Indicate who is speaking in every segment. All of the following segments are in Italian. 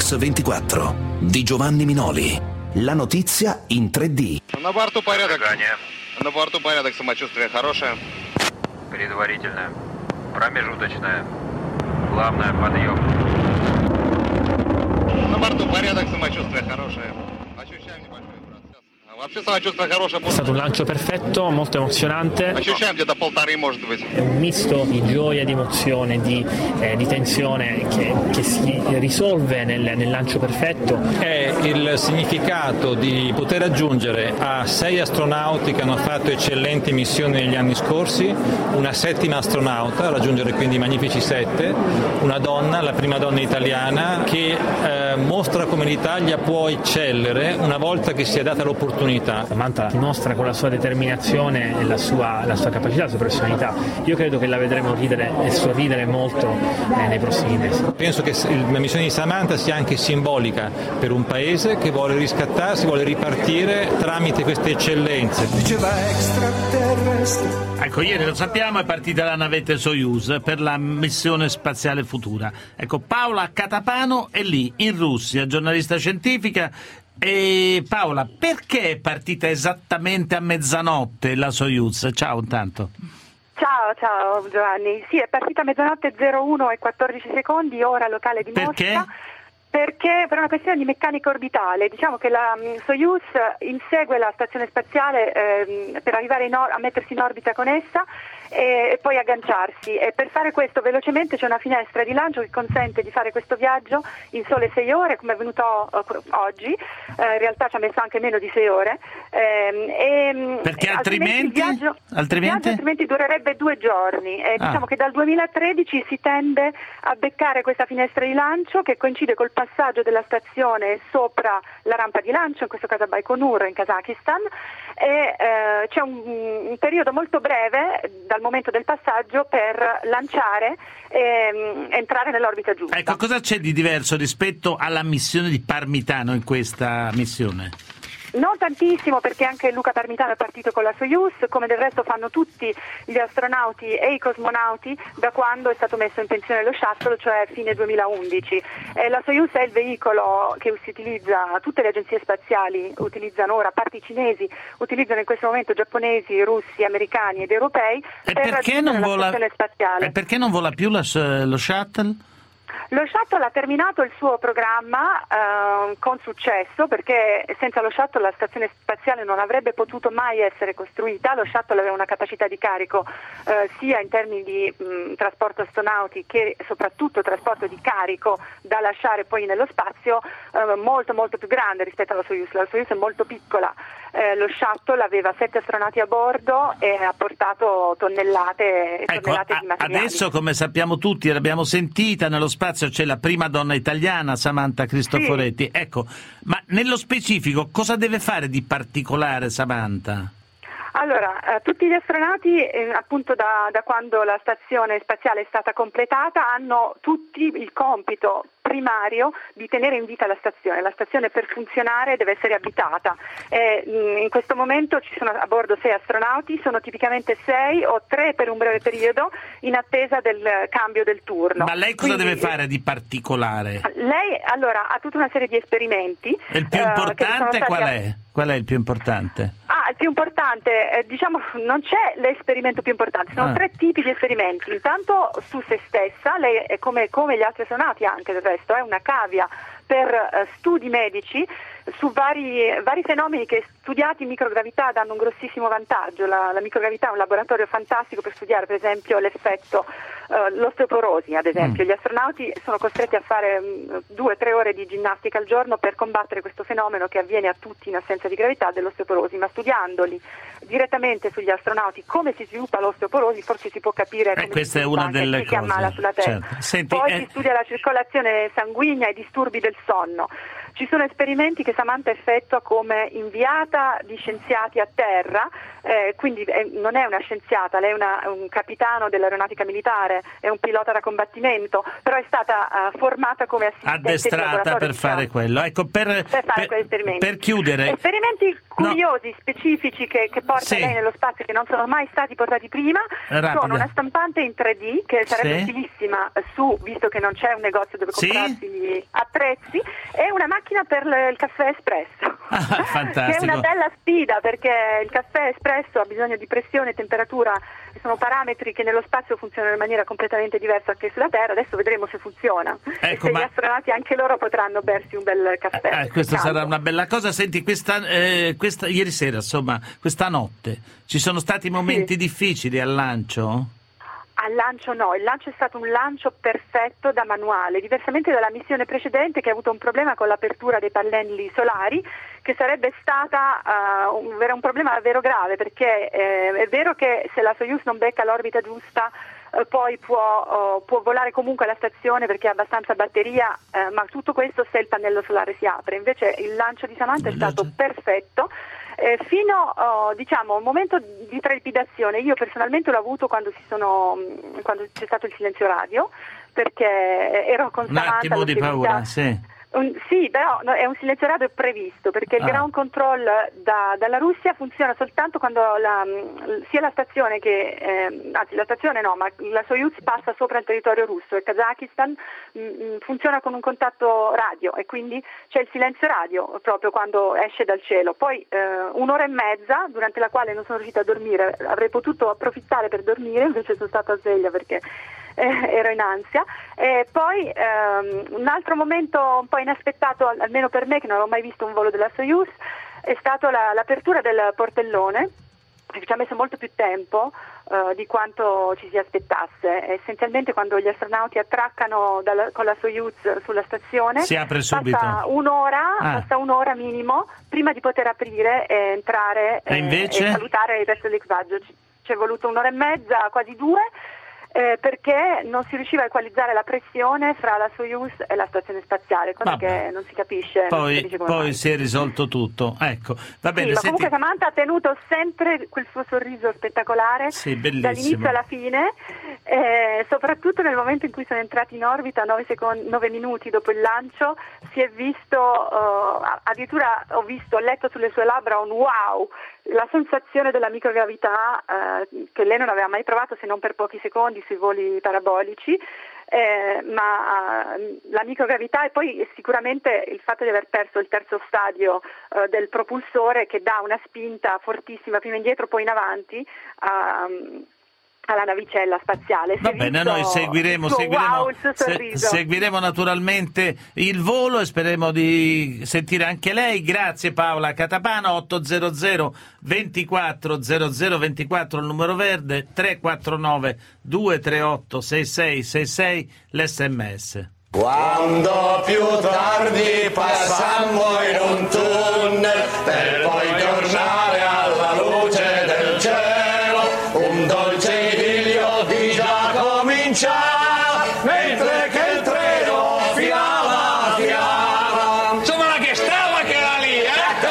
Speaker 1: News 24 di Giovanni Minoli. La notizia in 3D.
Speaker 2: На борту порядок. На борту порядок, самочувствие хорошее.
Speaker 3: Предварительное. Промежуточное. Главное, подъем.
Speaker 2: На борту порядок, самочувствие хорошее. Ощущаем небольшой процесс. Вообще самочувствие хорошее.
Speaker 4: È stato un lancio perfetto, molto emozionante.
Speaker 2: Ощущаем где-то 1,5, может быть.
Speaker 4: È un misto di gioia, di emozione, di tensione che si risolve nel lancio perfetto.
Speaker 5: È il significato di poter aggiungere a 6 astronauti che hanno fatto eccellenti missioni negli anni scorsi una 7ª astronauta, raggiungere quindi i magnifici 7, una donna, la prima donna italiana, che mostra come l'Italia può eccellere una volta che si è data l'opportunità.
Speaker 4: Samantha dimostra con la sua determinazione e la sua capacità, la sua professionalità. Io credo che la vedremo ridere e sorridere molto nei prossimi mesi.
Speaker 5: Penso che la missione di Samantha sia anche simbolica per un paese che vuole riscattarsi, vuole ripartire tramite queste eccellenze.
Speaker 6: Ecco, ieri lo sappiamo, è partita la navetta Soyuz per la missione spaziale futura. Ecco, Paola Catapano è lì, in Russia, giornalista scientifica. E Paola, perché è partita esattamente a mezzanotte la Soyuz? Ciao intanto.
Speaker 7: Ciao Giovanni. Sì, è partita a mezzanotte 01 e 14 secondi, ora locale di Mosca.
Speaker 6: Perché?
Speaker 7: Perché per una questione di meccanica orbitale, diciamo che la Soyuz insegue la stazione spaziale per arrivare a mettersi in orbita con essa e poi agganciarsi, e per fare questo velocemente c'è una finestra di lancio che consente di fare questo viaggio in sole 6 ore, come è avvenuto oggi. In realtà ci ha messo anche meno di 6 ore,
Speaker 6: perché altrimenti
Speaker 7: il viaggio durerebbe 2 giorni. Diciamo che dal 2013 si tende a beccare questa finestra di lancio che coincide col passaggio della stazione sopra la rampa di lancio, in questo caso a Baikonur in Kazakistan, e c'è un periodo molto breve dal momento del passaggio per lanciare e entrare nell'orbita giusta.
Speaker 6: Ecco, cosa c'è di diverso rispetto alla missione di Parmitano in questa missione?
Speaker 7: Non tantissimo, perché anche Luca Parmitano è partito con la Soyuz, come del resto fanno tutti gli astronauti e i cosmonauti da quando è stato messo in pensione lo shuttle, cioè fine 2011. La Soyuz è il veicolo che si utilizza, tutte le agenzie spaziali utilizzano ora, a parte i cinesi, utilizzano in questo momento giapponesi, russi, americani ed europei per raggiungere la stazione spaziale.
Speaker 6: E perché non vola più lo shuttle?
Speaker 7: Lo shuttle ha terminato il suo programma con successo, perché senza lo shuttle la stazione spaziale non avrebbe potuto mai essere costruita. Lo shuttle aveva una capacità di carico sia in termini di trasporto astronauti che soprattutto trasporto di carico da lasciare poi nello spazio molto molto più grande rispetto alla Soyuz. La Soyuz è molto piccola. Lo shuttle aveva 7 astronauti a bordo e ha portato tonnellate e tonnellate di materiali.
Speaker 6: Adesso, come sappiamo tutti, l'abbiamo sentita, nello spazio c'è la prima donna italiana, Samantha Cristoforetti. Sì. Ecco, ma nello specifico cosa deve fare di particolare Samantha?
Speaker 7: Allora, tutti gli astronauti, appunto da quando la stazione spaziale è stata completata, hanno tutti il compito primario di tenere in vita la stazione. La stazione, per funzionare, deve essere abitata. In questo momento ci sono a bordo 6 astronauti, sono tipicamente 6 o 3 per un breve periodo in attesa del cambio del turno.
Speaker 6: Ma lei cosa deve fare di particolare?
Speaker 7: Lei allora ha tutta una serie di esperimenti.
Speaker 6: E il più importante qual è? Qual è il più importante?
Speaker 7: Il più importante, diciamo, non c'è l'esperimento più importante, sono 3 tipi di esperimenti. Intanto su se stessa, lei è come gli altri astronauti anche del resto, è una cavia per studi medici su vari fenomeni che, studiati in microgravità, danno un grossissimo vantaggio. La microgravità è un laboratorio fantastico per studiare, per esempio, l'effetto, l'osteoporosi, ad esempio. Gli astronauti sono costretti a fare 2-3 ore di ginnastica al giorno per combattere questo fenomeno che avviene a tutti in assenza di gravità, dell'osteoporosi, ma studiandoli direttamente sugli astronauti come si sviluppa l'osteoporosi forse si può capire come
Speaker 6: questa è una delle
Speaker 7: chi si ammala sulla Terra.
Speaker 6: Certo. Senti,
Speaker 7: poi si studia la circolazione sanguigna e i disturbi del sonno. Ci sono esperimenti che Samantha effettua come inviata di scienziati a terra, quindi non è una scienziata, lei è un capitano dell'aeronautica militare, è un pilota da combattimento, però è stata formata come assistente
Speaker 6: addestrata per fare quello. Ecco, per
Speaker 7: fare quegli esperimenti.
Speaker 6: Per chiudere,
Speaker 7: esperimenti curiosi, specifici che porta lei nello spazio, che non sono mai stati portati prima. Sono una stampante in 3D che sarebbe utilissima visto che non c'è un negozio dove comprarsi gli attrezzi, e una macchina per il caffè espresso.
Speaker 6: Fantastico.
Speaker 7: Che è una bella sfida, perché il caffè espresso ha bisogno di pressione e temperatura, sono parametri che nello spazio funzionano in maniera completamente diversa anche sulla Terra. Adesso vedremo se funziona, e se gli astronauti anche loro potranno bersi un bel caffè.
Speaker 6: Questa sarà una bella cosa. Senti, questa ieri sera, insomma, questa notte, ci sono stati momenti difficili al lancio?
Speaker 7: Al lancio no, il lancio è stato un lancio perfetto da manuale, diversamente dalla missione precedente che ha avuto un problema con l'apertura dei pannelli solari, che sarebbe stata un problema davvero grave, perché è vero che se la Soyuz non becca l'orbita giusta poi può volare comunque alla stazione perché ha abbastanza batteria, ma tutto questo se il pannello solare si apre. Invece il lancio di Samantha è stato perfetto. Fino a un momento di trepidazione, io personalmente l'ho avuto quando c'è stato il silenzio radio, perché ero con Samantha.
Speaker 6: Un attimo di paura, sì.
Speaker 7: Sì, però è un silenzio radio previsto, perché il ground control dalla Russia funziona soltanto quando sia la stazione la stazione no, ma la Soyuz passa sopra il territorio russo, il Kazakistan funziona con un contatto radio, e quindi c'è il silenzio radio proprio quando esce dal cielo. Poi un'ora e mezza durante la quale non sono riuscita a dormire, avrei potuto approfittare per dormire, invece sono stata sveglia perché ero in ansia. E poi un altro momento un po' inaspettato, almeno per me che non avevo mai visto un volo della Soyuz, è stato l'apertura del portellone, che ci ha messo molto più tempo di quanto ci si aspettasse. Essenzialmente quando gli astronauti attraccano con la Soyuz sulla stazione
Speaker 6: si apre subito.
Speaker 7: Passa un'ora minimo prima di poter aprire e entrare e salutare il resto dell'equipaggio. Ci è voluto un'ora e mezza, quasi 2, perché non si riusciva a equalizzare la pressione fra la Soyuz e la stazione spaziale, cosa che non si capisce.
Speaker 6: Poi si è risolto tutto. Ecco, va bene.
Speaker 7: Ma comunque Samantha ha tenuto sempre quel suo sorriso spettacolare, dall'inizio alla fine, soprattutto nel momento in cui sono entrati in orbita 9 minuti dopo il lancio. Si è visto, addirittura ho letto sulle sue labbra un wow, la sensazione della microgravità che lei non aveva mai provato se non per pochi secondi sui voli parabolici, ma la microgravità, e poi sicuramente il fatto di aver perso il terzo stadio del propulsore, che dà una spinta fortissima prima indietro poi in avanti alla navicella spaziale.
Speaker 6: Va bene, noi seguiremo naturalmente il volo e speriamo di sentire anche lei. Grazie Paola Catapano. 800 24 00 24 il numero verde, 349 238 6666 l'SMS.
Speaker 8: Quando più tardi passammo in un tunnel per poi tornare alla luce del cielo, un dolce idillio di già cominciava mentre che il treno filava. Insomma, la che stava che era lì,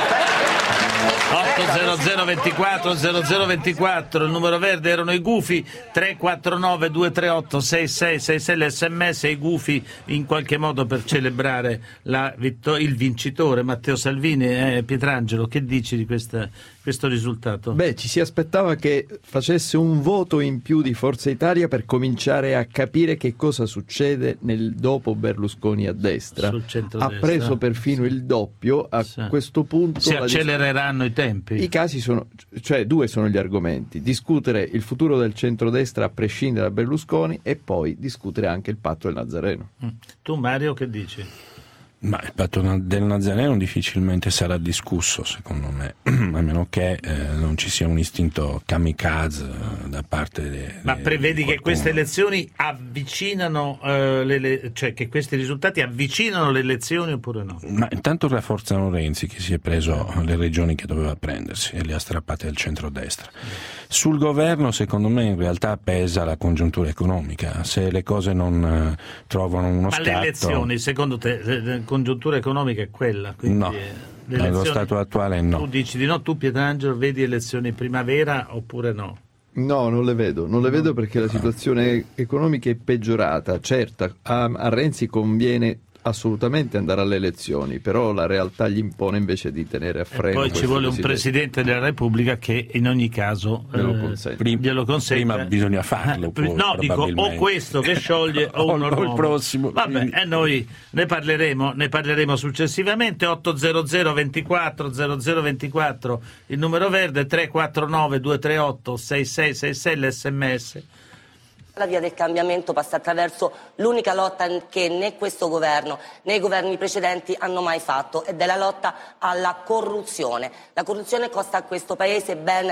Speaker 6: 800 24 0024 il numero verde, erano i gufi, 349 238 6666 l'SMS, i gufi in qualche modo per celebrare il vincitore Matteo Salvini. Pietrangelo, che dici di questo risultato?
Speaker 9: Ci si aspettava che facesse un voto in più di Forza Italia per cominciare a capire che cosa succede nel dopo Berlusconi a destra. Ha preso perfino il doppio. A questo punto
Speaker 6: si accelereranno i tempi.
Speaker 9: I casi sono, cioè 2 sono gli argomenti: discutere il futuro del centrodestra a prescindere da Berlusconi, e poi discutere anche il patto del Nazareno.
Speaker 6: Tu Mario che dici?
Speaker 10: Ma il patto del Nazareno difficilmente sarà discusso, secondo me, a meno che non ci sia un istinto kamikaze da parte
Speaker 6: Ma prevedi che queste elezioni avvicinano cioè che questi risultati avvicinano le elezioni oppure no?
Speaker 10: Ma intanto rafforzano Renzi, che si è preso le regioni che doveva prendersi e le ha strappate al centrodestra. Sul governo, secondo me, in realtà pesa la congiuntura economica. Se le cose non trovano uno scatto...
Speaker 6: Ma le elezioni, secondo te, la congiuntura economica è quella?
Speaker 10: No, nello stato attuale no.
Speaker 6: Tu dici di no, tu Pietrangelo vedi elezioni primavera oppure no?
Speaker 9: No, non le vedo perché la situazione economica è peggiorata. Certo, a Renzi conviene assolutamente andare alle elezioni, però la realtà gli impone invece di tenere a freno.
Speaker 6: Poi ci vuole un Presidente della Repubblica che in ogni caso glielo consente.
Speaker 10: Prima bisogna farlo.
Speaker 6: No, dico o questo che scioglie o un
Speaker 10: il prossimo.
Speaker 6: Vabbè, e noi ne parleremo successivamente. 800 24 0024 il numero verde, 349 238 6666 l'SMS.
Speaker 11: La via del cambiamento passa attraverso l'unica lotta che né questo governo né i governi precedenti hanno mai fatto, ed è la lotta alla corruzione. La corruzione costa a questo Paese ben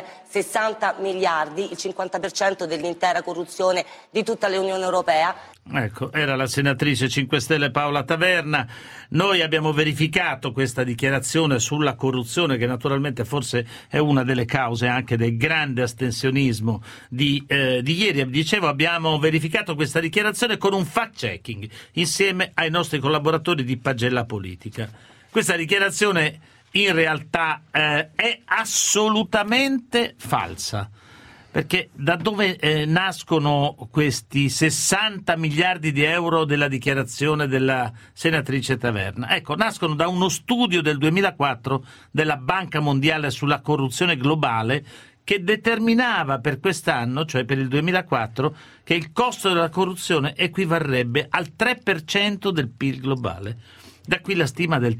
Speaker 11: 60 miliardi, il 50% dell'intera corruzione di tutta l'Unione Europea.
Speaker 6: Ecco, era la senatrice 5 Stelle Paola Taverna. Noi abbiamo verificato questa dichiarazione sulla corruzione, che naturalmente forse è una delle cause anche del grande astensionismo di ieri. Dicevo, abbiamo verificato questa dichiarazione con un fact-checking insieme ai nostri collaboratori di Pagella Politica. Questa dichiarazione in realtà è assolutamente falsa. Perché da dove nascono questi 60 miliardi di euro della dichiarazione della senatrice Taverna? Ecco, nascono da uno studio del 2004 della Banca Mondiale sulla corruzione globale, che determinava per quest'anno, cioè per il 2004, che il costo della corruzione equivarrebbe al 3% del PIL globale. Da qui la stima del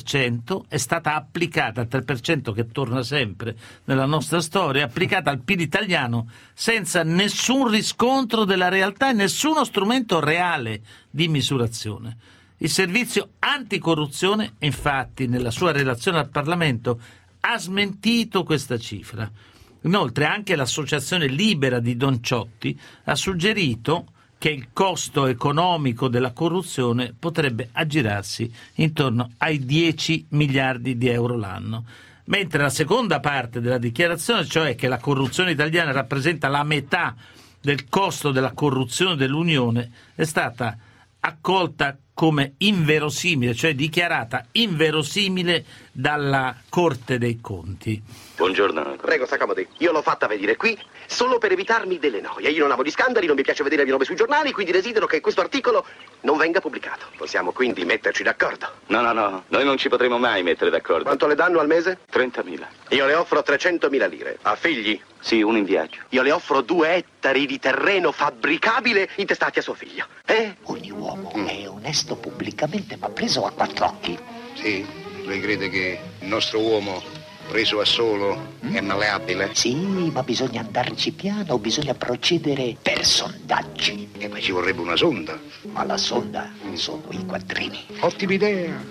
Speaker 6: 3% è stata applicata, al 3% che torna sempre nella nostra storia, applicata al PIL italiano senza nessun riscontro della realtà e nessuno strumento reale di misurazione. Il servizio anticorruzione, infatti, nella sua relazione al Parlamento ha smentito questa cifra. Inoltre anche l'associazione Libera di Don Ciotti ha suggerito che il costo economico della corruzione potrebbe aggirarsi intorno ai 10 miliardi di euro l'anno. Mentre la seconda parte della dichiarazione, cioè che la corruzione italiana rappresenta la metà del costo della corruzione dell'Unione, è stata accolta come inverosimile, cioè dichiarata inverosimile dalla Corte dei Conti.
Speaker 12: Buongiorno. Prego, s'accomodi. Io l'ho fatta venire qui solo per evitarmi delle noie. Io non amo gli scandali, non mi piace vedere il mio nome sui giornali, quindi desidero che questo articolo non venga pubblicato. Possiamo quindi metterci d'accordo?
Speaker 13: No, noi non ci potremo mai mettere d'accordo.
Speaker 12: Quanto le danno al mese?
Speaker 13: 30.000.
Speaker 12: Io le offro 300.000 lire. Ha figli?
Speaker 13: Sì, uno in viaggio.
Speaker 12: Io le offro 2 ettari di terreno fabbricabile intestati a suo figlio.
Speaker 14: Ogni uomo è onesto pubblicamente, ma preso a 4 occhi.
Speaker 15: Sì, lei crede che il nostro uomo, preso a solo, è malleabile?
Speaker 14: Sì, ma bisogna andarci piano, bisogna procedere per sondaggi.
Speaker 15: E poi ci vorrebbe una sonda.
Speaker 14: Ma la sonda sono i quattrini.
Speaker 15: Ottima idea.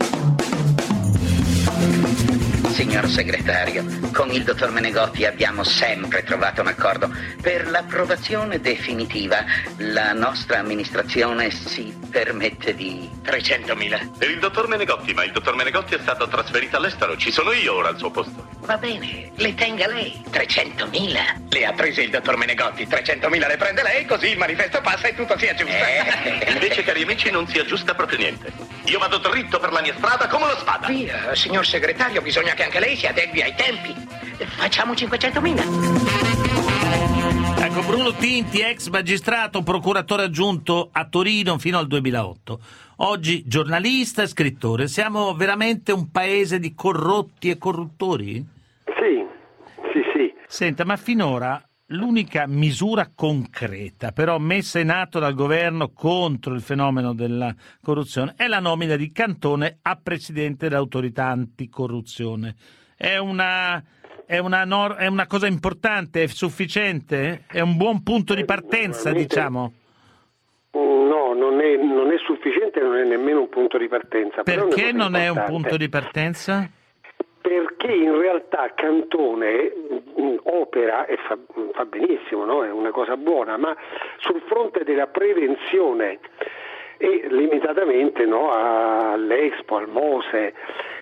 Speaker 16: Signor segretario, con il dottor Menegotti abbiamo sempre trovato un accordo. Per l'approvazione definitiva, la nostra amministrazione si permette di
Speaker 13: 300.000. Per il dottor Menegotti, ma il dottor Menegotti è stato trasferito all'estero. Ci sono io ora al suo posto.
Speaker 16: Va bene, le tenga lei. 300.000.
Speaker 13: Le ha prese il dottor Menegotti. 300.000 le prende lei, così il manifesto passa e tutto si aggiusta. Invece, cari amici, non si aggiusta proprio niente. Io vado dritto per la mia strada come lo spada.
Speaker 16: Via, signor segretario, bisogna che anche lei si adegui ai tempi. Facciamo 500.000.
Speaker 6: Ecco, Bruno Tinti, ex magistrato, procuratore aggiunto a Torino fino al 2008. Oggi giornalista e scrittore. Siamo veramente un paese di corrotti e corruttori?
Speaker 17: Sì.
Speaker 6: Senta, ma finora l'unica misura concreta, però messa in atto dal governo contro il fenomeno della corruzione, è la nomina di Cantone a presidente dell'autorità anticorruzione. È una cosa importante, è sufficiente? È un buon punto di partenza, diciamo?
Speaker 17: No, non è sufficiente, non è nemmeno un punto di partenza.
Speaker 6: Perché non è un punto di partenza?
Speaker 17: Perché in realtà Cantone opera e fa benissimo, no? È una cosa buona, ma sul fronte della prevenzione e limitatamente, no, all'Expo, al Mose,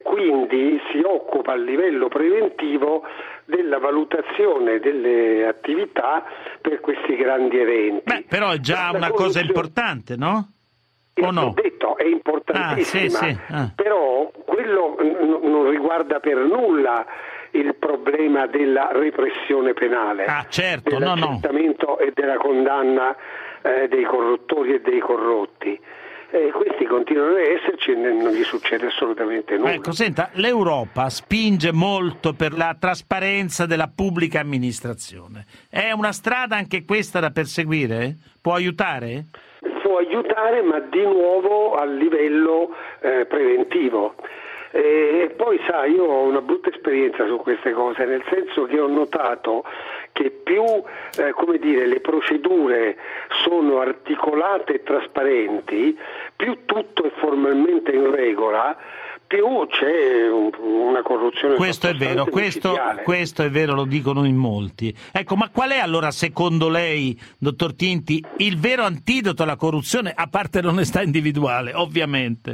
Speaker 17: quindi si occupa a livello preventivo della valutazione delle attività per questi grandi eventi.
Speaker 6: Però è già una cosa importante, no? O no?
Speaker 17: Ho detto, è importantissima,
Speaker 6: sì.
Speaker 17: però quello non riguarda per nulla il problema della repressione penale,
Speaker 6: certo,
Speaker 17: dell'accertamento e della condanna dei corruttori e dei corrotti. Questi continuano ad esserci e non gli succede assolutamente nulla.
Speaker 6: Ecco, senta, l'Europa spinge molto per la trasparenza della pubblica amministrazione. È una strada anche questa da perseguire? Può aiutare?
Speaker 17: Può aiutare, ma di nuovo a livello preventivo. E poi io ho una brutta esperienza su queste cose, nel senso che ho notato che più le procedure sono articolate e trasparenti, più tutto è formalmente in regola, più c'è una corruzione.
Speaker 6: Questo è vero, questo è vero, lo dicono in molti. Ecco, ma qual è allora, secondo lei, dottor Tinti, il vero antidoto alla corruzione, a parte l'onestà individuale, ovviamente?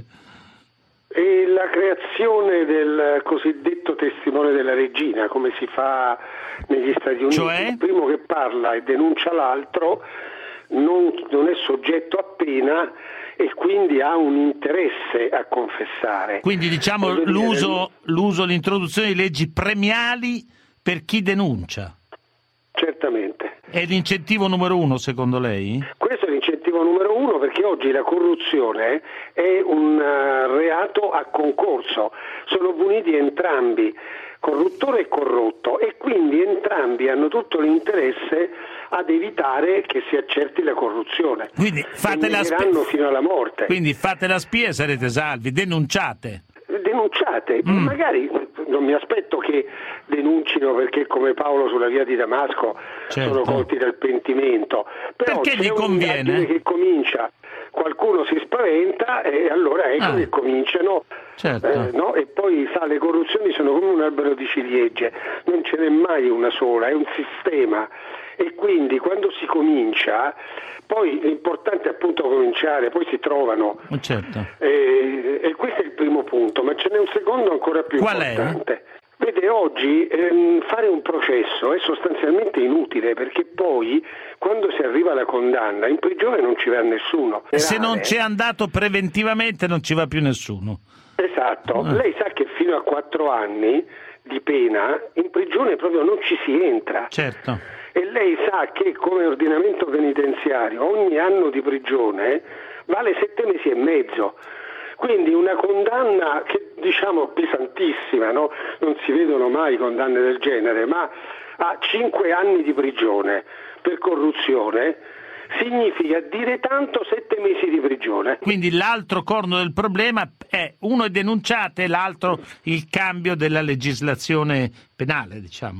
Speaker 17: E la creazione del cosiddetto testimone della regina, come si fa negli Stati Uniti.
Speaker 6: Cioè?
Speaker 17: Il primo che parla e denuncia l'altro non è soggetto a pena e quindi ha un interesse a confessare.
Speaker 6: Quindi diciamo l'introduzione di leggi premiali per chi denuncia.
Speaker 17: Certamente.
Speaker 6: È l'incentivo numero uno, secondo lei?
Speaker 17: Questo è l'incentivo numero uno, perché oggi la corruzione è un reato a concorso, sono puniti entrambi, corruttore e corrotto, e quindi entrambi hanno tutto l'interesse ad evitare che si accerti la corruzione.
Speaker 6: Quindi fate la spia
Speaker 17: fino alla morte.
Speaker 6: Quindi fate la spia e sarete salvi, denunciate.
Speaker 17: Magari non mi aspetto che denuncino perché come Paolo sulla via di Damasco sono colti dal pentimento, però
Speaker 6: perché gli conviene?
Speaker 17: Che comincia, qualcuno si spaventa e allora che cominciano, no? E poi le corruzioni sono come un albero di ciliegie, non ce n'è mai una sola, è un sistema, e quindi quando si comincia, poi l'importante è appunto cominciare, poi si trovano. E questo è il primo punto, ma ce n'è un secondo ancora più importante. Vede, oggi fare un processo è sostanzialmente inutile, perché poi quando si arriva alla condanna in prigione non ci va nessuno.
Speaker 6: Se non c'è andato preventivamente non ci va più nessuno.
Speaker 17: Esatto, lei sa che fino a 4 anni di pena in prigione proprio non ci si entra.
Speaker 6: Certo.
Speaker 17: E lei sa che come ordinamento penitenziario ogni anno di prigione vale 7 mesi e mezzo. Quindi una condanna che diciamo pesantissima, no? Non si vedono mai condanne del genere, ma a 5 anni di prigione per corruzione significa dire tanto 7 mesi di prigione.
Speaker 6: Quindi l'altro corno del problema è uno è denunciate e l'altro il cambio della legislazione penale, diciamo.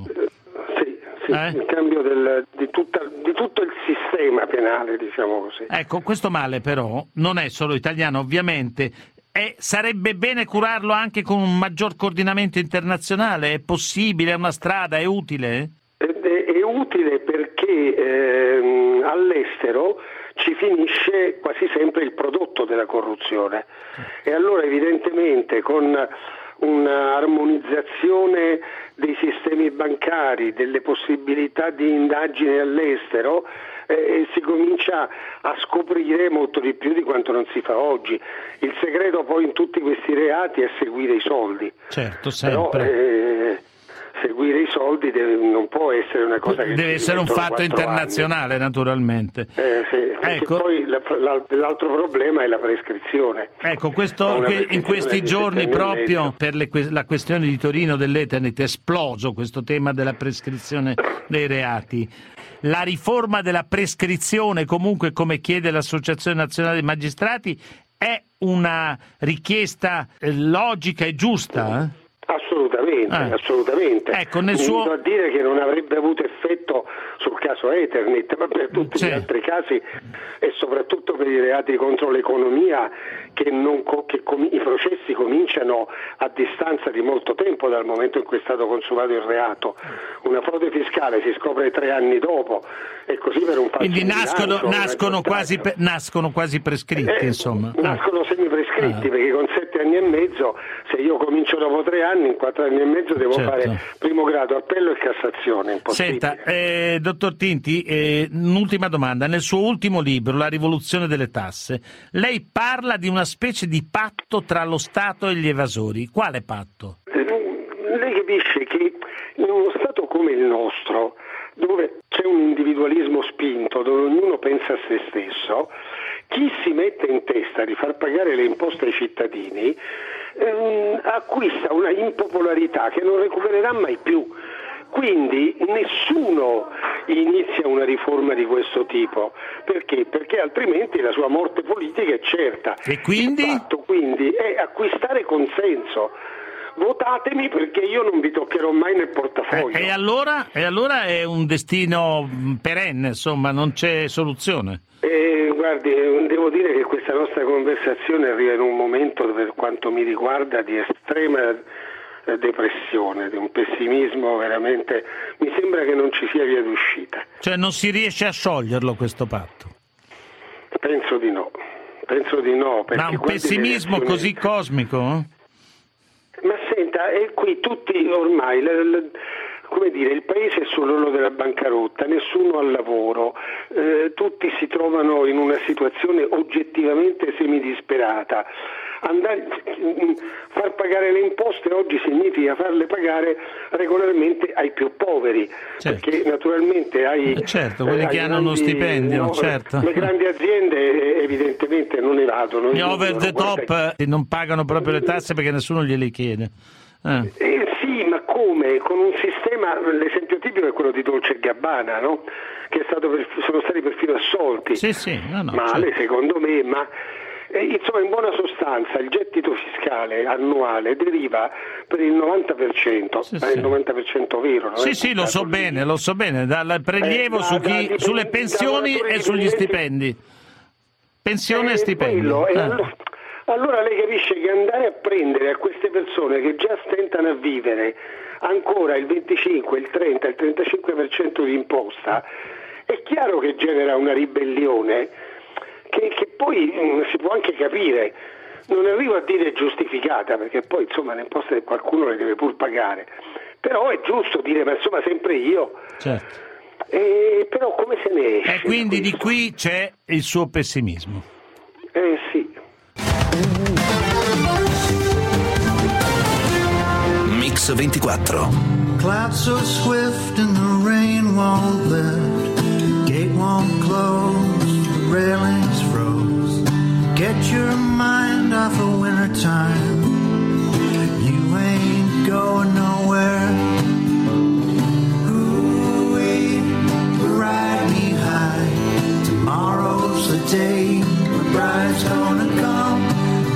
Speaker 17: Il cambio di tutto il sistema penale, diciamo così.
Speaker 6: Ecco, questo male però non è solo italiano, ovviamente, sarebbe bene curarlo anche con un maggior coordinamento internazionale. È possibile? È una strada? È utile?
Speaker 17: È utile perché all'estero ci finisce quasi sempre il prodotto della corruzione, e allora evidentemente con un'armonizzazione dei sistemi bancari, delle possibilità di indagine all'estero, si comincia a scoprire molto di più di quanto non si fa oggi. Il segreto poi in tutti questi reati è seguire i soldi.
Speaker 6: Certo, sempre.
Speaker 17: Però, seguire i soldi non può essere una cosa che
Speaker 6: deve essere un fatto internazionale, naturalmente.
Speaker 17: Ecco. Poi l'altro problema è la prescrizione.
Speaker 6: Ecco, in questi giorni proprio per la questione di Torino dell'Eternit è esploso questo tema della prescrizione dei reati. La riforma della prescrizione, comunque, come chiede l'Associazione Nazionale dei Magistrati, è una richiesta logica e giusta?
Speaker 17: Assolutamente.
Speaker 6: Ecco,
Speaker 17: Mi invito a dire che non avrebbe avuto effetto sul caso Eternit, ma per tutti gli altri casi e soprattutto per i reati contro l'economia che i processi cominciano a distanza di molto tempo dal momento in cui è stato consumato il reato. Una frode fiscale si scopre 3 anni dopo e così per un falso
Speaker 6: quindi nascono quasi prescritti, insomma.
Speaker 17: Nascono semi-prescritti perché con 7 anni e mezzo, se io comincio dopo 3 anni, in 4 anni e mezzo devo fare primo grado, appello e Cassazione. Impossibile.
Speaker 6: Senta, dottor Tinti, un'ultima domanda. Nel suo ultimo libro, La rivoluzione delle tasse, lei parla di una specie di patto tra lo Stato e gli evasori. Quale patto?
Speaker 17: Lei capisce che in uno Stato come il nostro, dove c'è un individualismo spinto, dove ognuno pensa a se stesso, chi si mette in testa di far pagare le imposte ai cittadini acquista una impopolarità che non recupererà mai più. Quindi nessuno inizia una riforma di questo tipo. Perché? Perché altrimenti la sua morte politica è certa.
Speaker 6: E quindi?
Speaker 17: Il fatto quindi è acquistare consenso. Votatemi perché io non vi toccherò mai nel portafoglio.
Speaker 6: E allora è un destino perenne, insomma, non c'è soluzione.
Speaker 17: Guardi, devo dire che questa nostra conversazione arriva in un momento, per quanto mi riguarda, di estrema depressione, di un pessimismo veramente. Mi sembra che non ci sia via d'uscita.
Speaker 6: Cioè non si riesce a scioglierlo questo patto?
Speaker 17: Penso di no.
Speaker 6: Ma un pessimismo così cosmico?
Speaker 17: Ma senta, e qui tutti ormai, come dire, il paese è sull'orlo della bancarotta, nessuno ha lavoro, tutti si trovano in una situazione oggettivamente semidisperata. Far pagare le imposte oggi significa farle pagare regolarmente ai più poveri, perché naturalmente
Speaker 6: quelli che hanno uno stipendio,
Speaker 17: le grandi aziende evidentemente non evadono.
Speaker 6: Gli over the top non pagano proprio le tasse perché nessuno gliele chiede.
Speaker 17: Sì, ma come? Con un sistema, l'esempio tipico è quello di Dolce & Gabbana, no? Che sono stati perfino assolti. Male, secondo me, ma insomma, in buona sostanza il gettito fiscale annuale deriva per il 90%, ma è il 90% vero.
Speaker 6: Sì, lo so bene, dal prelievo sulle pensioni e sugli stipendi. Pensione e stipendi.
Speaker 17: Allora lei capisce che andare a prendere a queste persone che già stentano a vivere ancora il 25, il 30, il 35% di imposta, è chiaro che genera una ribellione che poi si può anche capire. Non arrivo a dire giustificata, perché poi insomma le imposte qualcuno le deve pur pagare, però è giusto dire, ma insomma sempre io.
Speaker 6: Certo.
Speaker 17: Però come se ne esce?
Speaker 6: E quindi di qui c'è il suo pessimismo.
Speaker 17: Sì.
Speaker 1: Mix 24.
Speaker 18: Clouds so swift and the rain won't lift, gate won't close, the railings froze. Get your mind off of winter time, you ain't going nowhere. Ooh-wee, ride me high, tomorrow's the day, the bride's gonna come.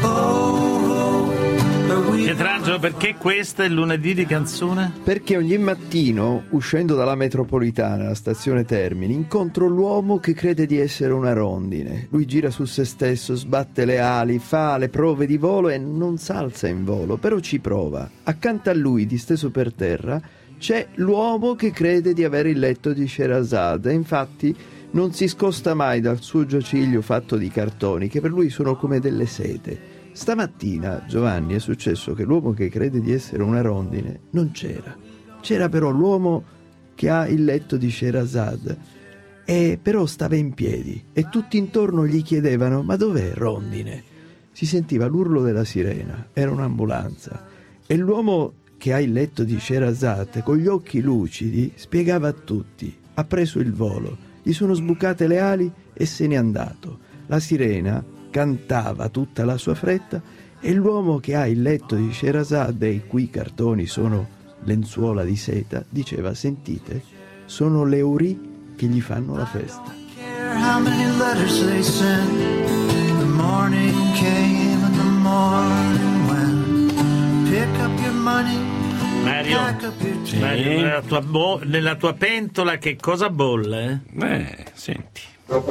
Speaker 6: Pietrangelo, perché questo è il lunedì di canzone?
Speaker 9: Perché ogni mattino, uscendo dalla metropolitana, la stazione Termini, incontro l'uomo che crede di essere una rondine. Lui gira su se stesso, sbatte le ali, fa le prove di volo e non s'alza in volo, però ci prova. Accanto a lui, disteso per terra, c'è l'uomo che crede di avere il letto di Sherazade e infatti non si scosta mai dal suo giaciglio fatto di cartoni, che per lui sono come delle sete. Stamattina, Giovanni, è successo che l'uomo che crede di essere una rondine non c'era. C'era però l'uomo che ha il letto di Sherazade e però stava in piedi e tutti intorno gli chiedevano: ma dov'è rondine? Si sentiva l'urlo della sirena, era un'ambulanza e l'uomo che ha il letto di Sherazade con gli occhi lucidi spiegava a tutti: ha preso il volo, gli sono sbucate le ali e se n'è andato. La sirena cantava tutta la sua fretta e l'uomo che ha il letto di Sherazade, i cui cartoni sono lenzuola di seta, diceva: sentite, sono le Uri che gli fanno la festa.
Speaker 18: How many letters they sent, the morning came and the morning went. Pick up your money,
Speaker 6: Mario, nella tua pentola che cosa bolle?
Speaker 10: Senti.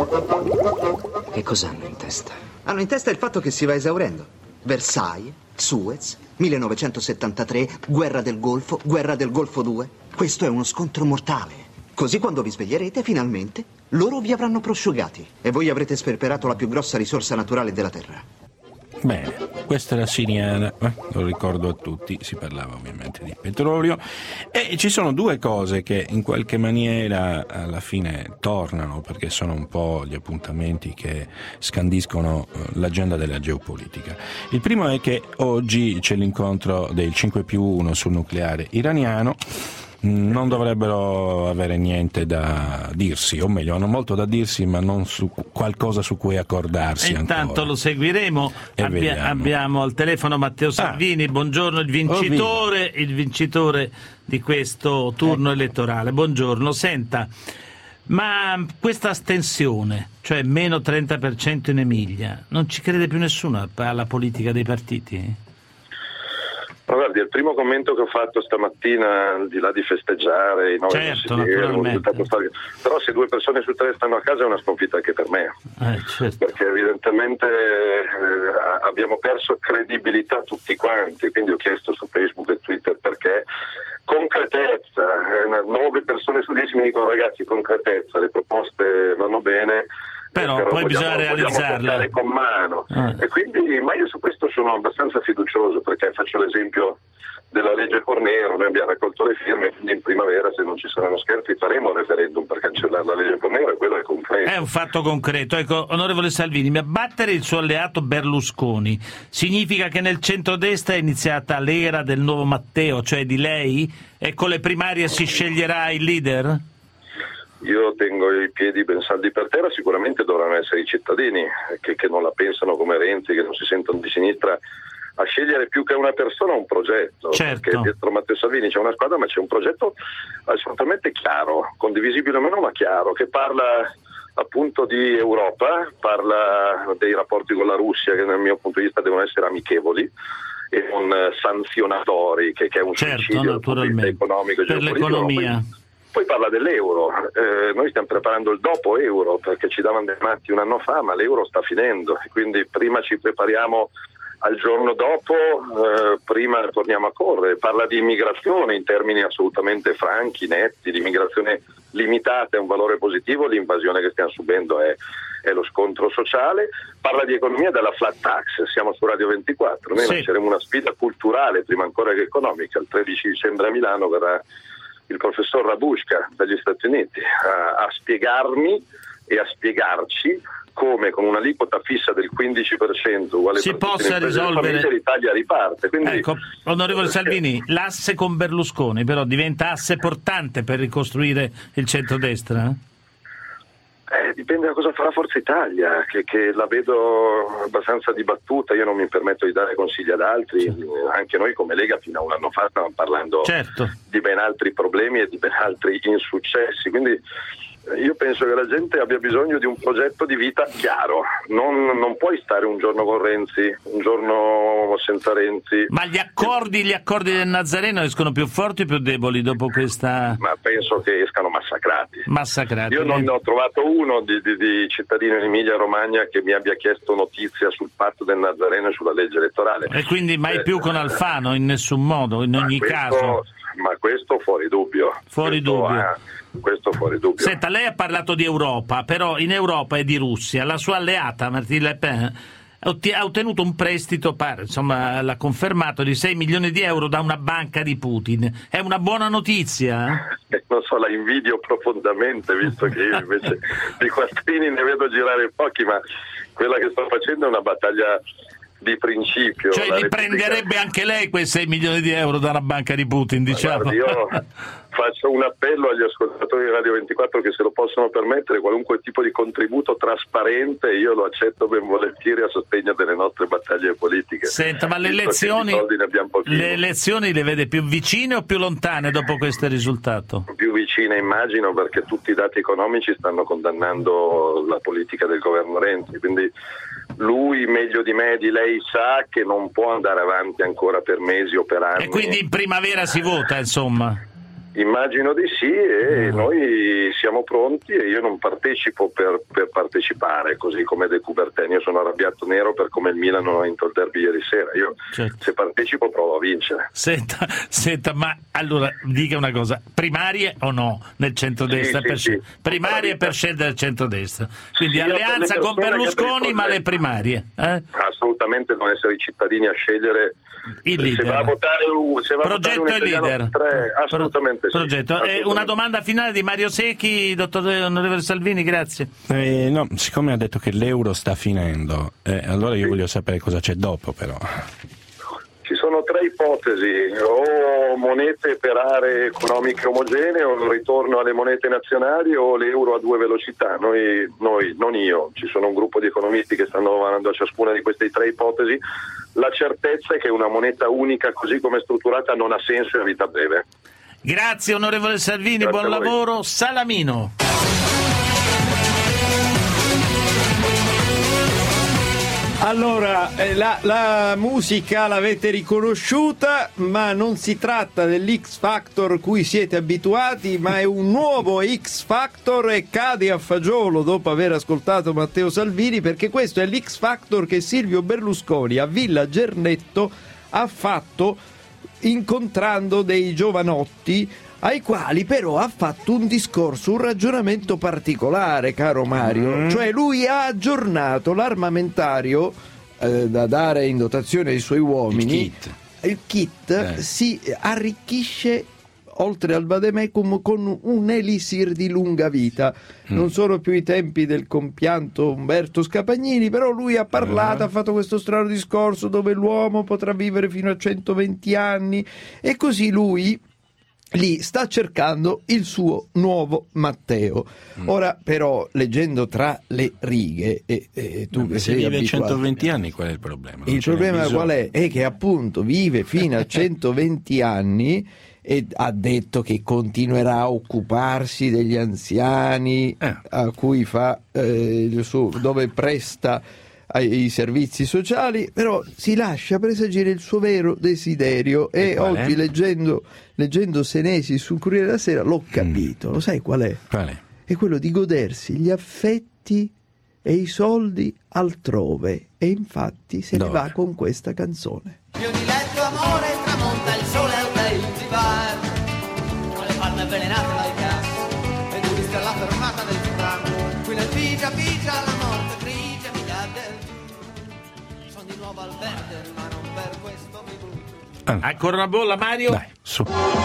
Speaker 19: Che cos'hanno in testa? Hanno in testa il fatto che si va esaurendo. Versailles, Suez, 1973, guerra del Golfo 2. Questo è uno scontro mortale. Così quando vi sveglierete, finalmente, loro vi avranno prosciugati e voi avrete sperperato la più grossa risorsa naturale della Terra.
Speaker 10: Bene, questa è la Siriana, lo ricordo a tutti, si parlava ovviamente di petrolio e ci sono due cose che in qualche maniera alla fine tornano, perché sono un po' gli appuntamenti che scandiscono l'agenda della geopolitica. Il primo è che oggi c'è l'incontro del 5+1 sul nucleare iraniano. Non dovrebbero avere niente da dirsi, o meglio, hanno molto da dirsi, ma non su qualcosa su cui accordarsi.
Speaker 6: Intanto
Speaker 10: ancora.
Speaker 6: Lo seguiremo. Abbiamo al telefono Matteo Salvini. Buongiorno, il vincitore di questo turno elettorale. Buongiorno. Senta, ma questa astensione, cioè meno 30% in Emilia, non ci crede più nessuno alla politica dei partiti?
Speaker 20: Ma guardi, il primo commento che ho fatto stamattina, al di là di festeggiare i 9 però se 2 persone su 3 stanno a casa è una sconfitta anche per me, perché evidentemente abbiamo perso credibilità tutti quanti, quindi ho chiesto su Facebook e Twitter perché concretezza, 9 persone su 10 mi dicono ragazzi concretezza, le proposte vanno bene,
Speaker 6: però poi bisogna realizzarle
Speaker 20: con mano. E quindi, ma io su questo sono abbastanza fiducioso, perché faccio l'esempio della legge Fornero, noi abbiamo raccolto le firme, quindi in primavera, se non ci saranno scherzi, faremo un referendum per cancellare la legge Fornero, e quello è concreto.
Speaker 6: È un fatto concreto. Ecco, onorevole Salvini, ma battere il suo alleato Berlusconi significa che nel centrodestra è iniziata l'era del nuovo Matteo, cioè di lei, e con le primarie si sceglierà il leader?
Speaker 20: Io tengo i piedi ben saldi per terra, sicuramente dovranno essere i cittadini che non la pensano come Renzi, che non si sentono di sinistra, a scegliere più che una persona un progetto.
Speaker 6: Certo.
Speaker 20: Perché dietro Matteo Salvini c'è una squadra, ma c'è un progetto assolutamente chiaro, condivisibile o meno, ma chiaro, che parla appunto di Europa, parla dei rapporti con la Russia, che nel mio punto di vista devono essere amichevoli e non sanzionatori, che è un suicidio economico e
Speaker 6: per l'economia.
Speaker 20: Poi parla dell'euro, noi stiamo preparando il dopo euro, perché ci davano dei matti un anno fa, ma l'euro sta finendo, e quindi prima ci prepariamo al giorno dopo, prima torniamo a correre. Parla di immigrazione in termini assolutamente franchi, netti, l'immigrazione limitata è un valore positivo, l'invasione che stiamo subendo è lo scontro sociale. Parla di economia della flat tax, siamo su Radio 24, noi lanceremo una sfida culturale prima ancora che economica. Il 13 dicembre a Milano verrà il professor Rabushka dagli Stati Uniti a spiegarmi e a spiegarci come con un'aliquota fissa del 15% uguale
Speaker 6: si possa risolvere,
Speaker 20: l'Italia riparte. Quindi,
Speaker 6: ecco, onorevole Salvini, l'asse con Berlusconi però diventa asse portante per ricostruire il centrodestra?
Speaker 20: Dipende da cosa farà Forza Italia, che la vedo abbastanza dibattuta. Io non mi permetto di dare consigli ad altri, anche noi come Lega fino a un anno fa stavamo parlando di ben altri problemi e di ben altri insuccessi, quindi io penso che la gente abbia bisogno di un progetto di vita chiaro, non puoi stare un giorno con Renzi, un giorno senza Renzi.
Speaker 6: Ma gli accordi del Nazareno escono più forti o più deboli dopo questa?
Speaker 20: Ma penso che escano massacrati. Io non ne ho trovato uno di cittadino in Emilia Romagna che mi abbia chiesto notizia sul patto del Nazareno e sulla legge elettorale.
Speaker 6: E quindi mai più con Alfano, in nessun modo, in ogni caso?
Speaker 20: Ma questo fuori dubbio. Questo fuori dubbio.
Speaker 6: Senta, lei ha parlato di Europa, però in Europa e di Russia. La sua alleata Marine Le Pen ha ottenuto un prestito, l'ha confermato, di 6 milioni di euro da una banca di Putin. È una buona notizia?
Speaker 20: Non so, la invidio profondamente, visto che io invece di quattrini ne vedo girare pochi, ma quella che sto facendo è una battaglia di principio.
Speaker 6: Cioè li prenderebbe anche lei quei 6 milioni di euro da una banca di Putin, diciamo?
Speaker 20: Guardi, io faccio un appello agli ascoltatori di Radio 24 che se lo possono permettere, qualunque tipo di contributo trasparente io lo accetto ben volentieri a sostegno delle nostre battaglie politiche.
Speaker 6: Senta, ma le elezioni le vede più vicine o più lontane dopo questo risultato?
Speaker 20: Più vicine, immagino, perché tutti i dati economici stanno condannando la politica del governo Renzi, quindi lui meglio di me, di lei, sa che non può andare avanti ancora per mesi o per anni.
Speaker 6: E quindi in primavera si vota, insomma?
Speaker 20: Immagino di sì, e noi siamo pronti e io non partecipo per partecipare, così come De Coubertin. Io sono arrabbiato nero per come il Milan non ha vinto il derby ieri sera. Io se partecipo provo a vincere.
Speaker 6: Senta, ma allora dica una cosa, primarie o no nel centrodestra?
Speaker 20: Sì.
Speaker 6: Primarie per scegliere il centrodestra, quindi
Speaker 20: Sì,
Speaker 6: alleanza con Berlusconi, ma le primarie?
Speaker 20: Assolutamente non essere i cittadini a scegliere
Speaker 6: il leader.
Speaker 20: Se va a votare un
Speaker 6: Progetto e leader.
Speaker 20: Assolutamente sì.
Speaker 6: Progetto. Una domanda finale di Mario Secchi, onorevole Salvini, grazie.
Speaker 10: No, siccome ha detto che l'euro sta finendo, allora io voglio sapere cosa c'è dopo, però.
Speaker 20: Ci sono 3 ipotesi: o monete per aree economiche omogenee, o il ritorno alle monete nazionali, o l'euro a 2 velocità. Noi, non io, ci sono un gruppo di economisti che stanno lavorando a ciascuna di queste 3 ipotesi. La certezza è che una moneta unica così come è strutturata non ha senso in vita breve.
Speaker 6: Grazie onorevole Salvini,
Speaker 20: Grazie,
Speaker 6: buon lavoro. Salamino.
Speaker 9: Allora, la musica l'avete riconosciuta, ma non si tratta dell'X Factor cui siete abituati, ma è un nuovo X Factor e cade a fagiolo dopo aver ascoltato Matteo Salvini, perché questo è l'X Factor che Silvio Berlusconi a Villa Gernetto ha fatto incontrando dei giovanotti ai quali però ha fatto un discorso, un ragionamento particolare, caro Mario. Cioè lui ha aggiornato l'armamentario da dare in dotazione ai suoi uomini. Il kit si arricchisce, oltre al vademecum, con un elisir di lunga vita. Non sono più i tempi del compianto Umberto Scapagnini, però lui ha parlato, ha fatto questo strano discorso dove l'uomo potrà vivere fino a 120 anni e così lui lì sta cercando il suo nuovo Matteo. Ora però, leggendo tra le righe, tu che sei
Speaker 10: vive
Speaker 9: abituato,
Speaker 10: 120 anni, qual è il problema?
Speaker 9: Il problema qual è? È che appunto vive fino a 120 anni e ha detto che continuerà a occuparsi degli anziani a cui fa dove presta ai servizi sociali, però si lascia presagire il suo vero desiderio e oggi leggendo Senesi sul Corriere della Sera l'ho capito. Lo sai qual è? È quello di godersi gli affetti e i soldi altrove, e infatti se ne va con questa canzone.
Speaker 21: Mio diletto amore, tramonta il sole al Tahiti Bar, con le palme avvelenate dal gas e tu viste alla fermata del tram, qui nel pigia la morte grigia mi dà del giù, sono di nuovo al verde ma non per questo mi butto.
Speaker 6: Ancora una bolla, Mario?
Speaker 10: Dai, su.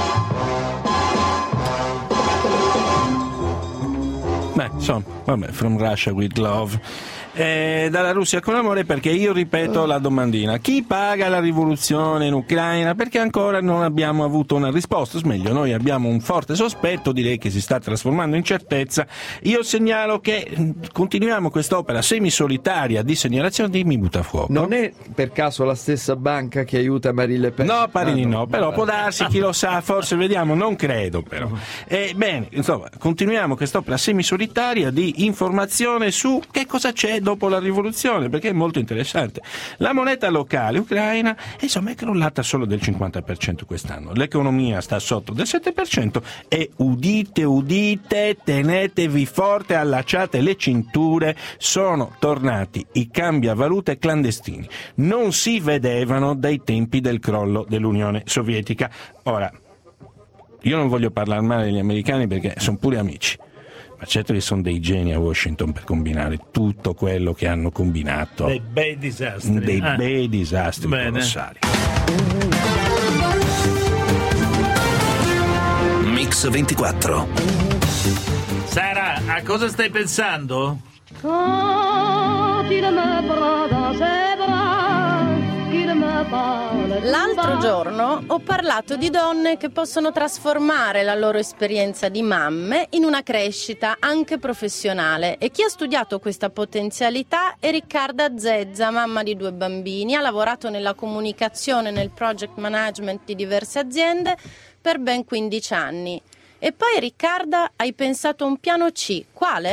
Speaker 10: Beh, insomma, vabbè, From Russia with Love. Dalla Russia con amore, perché io ripeto la domandina: chi paga la rivoluzione in Ucraina? Perché ancora non abbiamo avuto una risposta, o meglio noi abbiamo un forte sospetto, direi che si sta trasformando in certezza. Io segnalo che continuiamo quest'opera semisolitaria di segnalazione di Mi Butta Fuoco.
Speaker 9: Non è per caso la stessa banca che aiuta Marine Le Pen?
Speaker 10: No, pare di no, però può darsi, chi lo sa, forse vediamo, non credo però. Bene, insomma, continuiamo quest'opera semisolitaria di informazione su che cosa c'è dopo la rivoluzione, perché è molto interessante. La moneta locale ucraina, insomma, è crollata solo del 50% quest'anno. L'economia sta sotto del 7% e udite, tenetevi forte, allacciate le cinture, sono tornati i cambiavalute clandestini. Non si vedevano dai tempi del crollo dell'Unione Sovietica. Ora, io non voglio parlare male degli americani perché sono pure amici, ma certo che sono dei geni a Washington per combinare tutto quello che hanno combinato.
Speaker 6: Dei bei disastri.
Speaker 10: Bei disastri colossali.
Speaker 1: Mix 24.
Speaker 6: Sara, a cosa stai pensando?
Speaker 22: L'altro giorno ho parlato di donne che possono trasformare la loro esperienza di mamme in una crescita anche professionale, e chi ha studiato questa potenzialità è Riccarda Zezza, mamma di 2 bambini, ha lavorato nella comunicazione e nel project management di diverse aziende per ben 15 anni. E poi, Riccarda, hai pensato a un piano C, quale?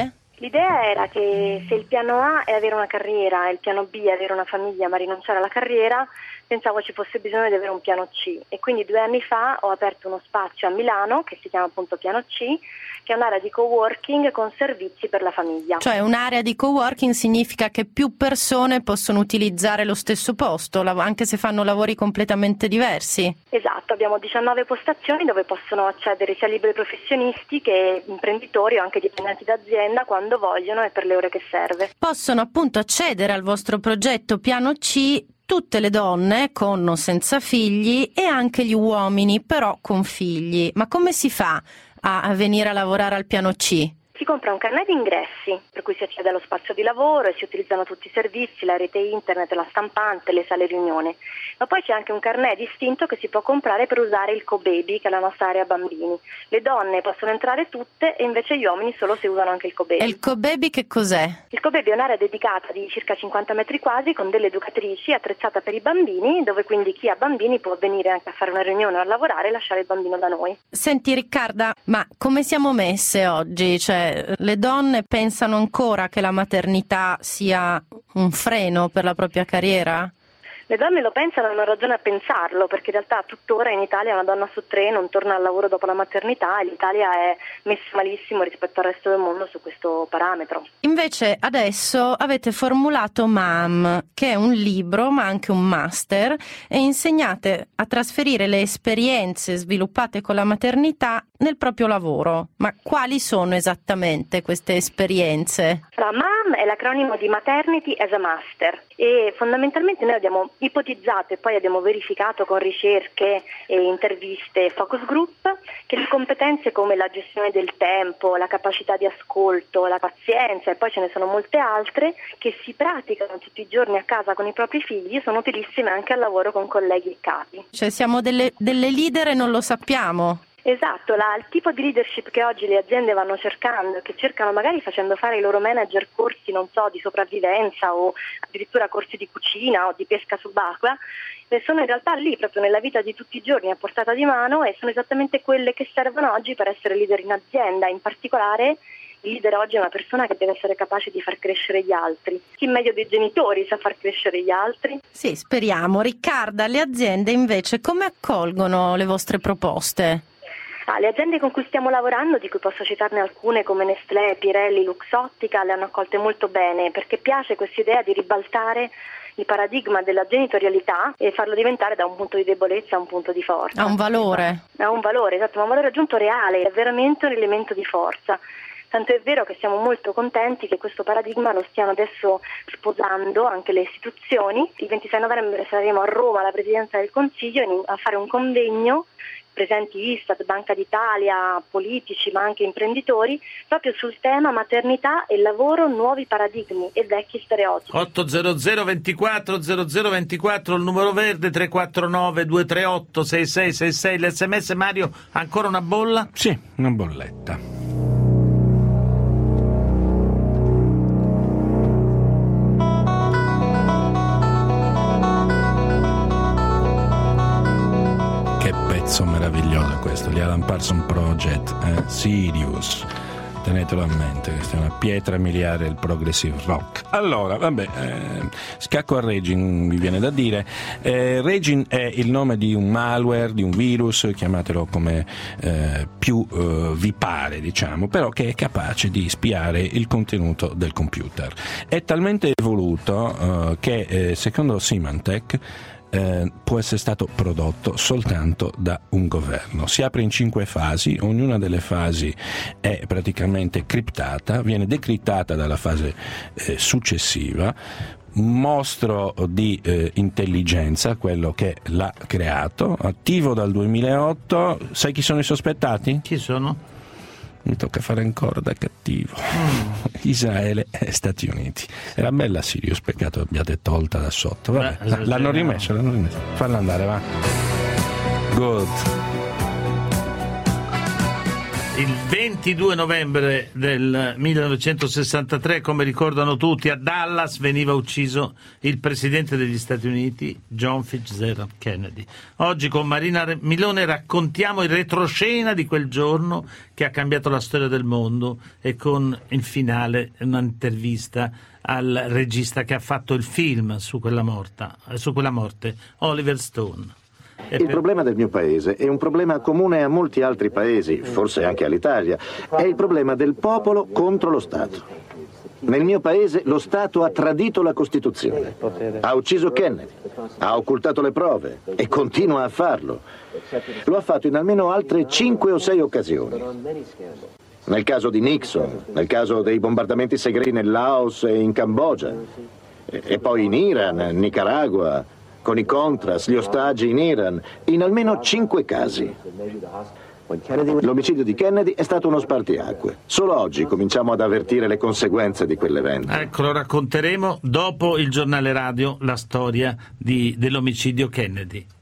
Speaker 2: L'idea era che se il piano A è avere una carriera e il piano B è avere una famiglia ma rinunciare alla carriera, pensavo ci fosse bisogno di avere un piano C, e quindi 2 anni fa ho aperto uno spazio a Milano che si chiama appunto Piano C, che è un'area di coworking con servizi per la famiglia.
Speaker 22: Cioè un'area di coworking significa che più persone possono utilizzare lo stesso posto, anche se fanno lavori completamente diversi?
Speaker 2: Esatto, abbiamo 19 postazioni dove possono accedere sia liberi professionisti che imprenditori o anche dipendenti d'azienda quando vogliono e per le ore che serve.
Speaker 22: Possono appunto accedere al vostro progetto Piano C tutte le donne con o senza figli e anche gli uomini però con figli. Ma come si fa a venire a lavorare al Piano C?
Speaker 2: Si compra un carnet di ingressi, per cui si accede allo spazio di lavoro e si utilizzano tutti i servizi, la rete internet, la stampante, le sale riunione. Ma poi c'è anche un carnet distinto che si può comprare per usare il co-baby, che è la nostra area bambini. Le donne possono entrare tutte e invece gli uomini solo se usano anche il co-baby.
Speaker 22: E il co-baby che cos'è?
Speaker 2: Il co-baby è un'area dedicata di circa 50 metri quadri con delle educatrici attrezzata per i bambini, dove quindi chi ha bambini può venire anche a fare una riunione o a lavorare e lasciare il bambino da noi.
Speaker 22: Senti Riccarda, ma come siamo messe oggi? Cioè, le donne pensano ancora che la maternità sia un freno per la propria carriera?
Speaker 2: Le donne lo pensano e hanno ragione a pensarlo, perché in realtà tuttora in Italia una donna su 3 non torna al lavoro dopo la maternità e l'Italia è messa malissimo rispetto al resto del mondo su questo parametro.
Speaker 22: Invece adesso avete formulato MAM, che è un libro ma anche un master, e insegnate a trasferire le esperienze sviluppate con la maternità nel proprio lavoro. Ma quali sono esattamente queste esperienze?
Speaker 2: La MAM è l'acronimo di Maternity as a Master e fondamentalmente noi abbiamo ipotizzato e poi abbiamo verificato con ricerche e interviste focus group che le competenze come la gestione del tempo, la capacità di ascolto, la pazienza e poi ce ne sono molte altre che si praticano tutti i giorni a casa con i propri figli e sono utilissime anche al lavoro con colleghi e capi.
Speaker 22: Cioè siamo delle leader e non lo sappiamo.
Speaker 2: Esatto, il tipo di leadership che oggi le aziende vanno cercando, che cercano magari facendo fare ai loro manager corsi, non so, di sopravvivenza o addirittura corsi di cucina o di pesca subacquea, sono in realtà lì proprio nella vita di tutti i giorni a portata di mano e sono esattamente quelle che servono oggi per essere leader in azienda. In particolare il leader oggi è una persona che deve essere capace di far crescere gli altri. Chi meglio dei genitori sa far crescere gli altri?
Speaker 22: Sì, speriamo. Riccarda, le aziende invece come accolgono le vostre proposte?
Speaker 2: Le aziende con cui stiamo lavorando, di cui posso citarne alcune come Nestlé, Pirelli, Luxottica, le hanno accolte molto bene perché piace questa idea di ribaltare il paradigma della genitorialità e farlo diventare da un punto di debolezza a un punto di forza.
Speaker 22: Ha un valore.
Speaker 2: Ha un valore, esatto, ma un valore aggiunto reale, è veramente un elemento di forza. Tanto è vero che siamo molto contenti che questo paradigma lo stiano adesso sposando anche le istituzioni. Il 26 novembre saremo a Roma alla Presidenza del Consiglio a fare un convegno, presenti Istat, Banca d'Italia, politici ma anche imprenditori, proprio sul tema maternità e lavoro, nuovi paradigmi e vecchi stereotipi.
Speaker 6: 800 24 0024 il numero verde, 349 238 6666 l'SMS. Mario, ancora una bolla?
Speaker 10: Sì, una bolletta. Meraviglioso questo, gli Alan Parsons Project, Sirius, tenetelo a mente, questa è una pietra miliare del progressive rock. Allora, vabbè, scacco a Regin, mi viene da dire. Regin è il nome di un malware, di un virus, chiamatelo come più vi pare, diciamo, però che è capace di spiare il contenuto del computer. È talmente evoluto che secondo Symantec può essere stato prodotto soltanto da un governo. Si apre in 5 fasi, ognuna delle fasi è praticamente criptata, viene decrittata dalla fase successiva. Mostro di intelligenza, quello che l'ha creato, attivo dal 2008. Sai chi sono i sospettati?
Speaker 6: Chi sono?
Speaker 10: Mi tocca fare ancora da cattivo. Israele e Stati Uniti. Era bella Sirius, peccato abbiate tolta da sotto. Vabbè, l'hanno rimesso. Falla andare, va. Good.
Speaker 6: Il 22 novembre del 1963, come ricordano tutti, a Dallas veniva ucciso il presidente degli Stati Uniti, John Fitzgerald Kennedy. Oggi con Marina Milone raccontiamo il retroscena di quel giorno che ha cambiato la storia del mondo, e con il finale un'intervista al regista che ha fatto il film su quella morte, Oliver Stone.
Speaker 3: Il problema del mio paese è un problema comune a molti altri paesi, forse anche all'Italia. È il problema del popolo contro lo Stato. Nel mio paese lo Stato ha tradito la Costituzione, ha ucciso Kennedy, ha occultato le prove e continua a farlo. Lo ha fatto in almeno altre 5 o 6 occasioni. Nel caso di Nixon, nel caso dei bombardamenti segreti nel Laos e in Cambogia, e poi in Iran, Nicaragua, con i Contras, gli ostaggi in Iran, in almeno 5 casi. L'omicidio di Kennedy è stato uno spartiacque. Solo oggi cominciamo ad avvertire le conseguenze di quell'evento.
Speaker 6: Ecco, lo racconteremo dopo il giornale radio, la storia dell'omicidio Kennedy.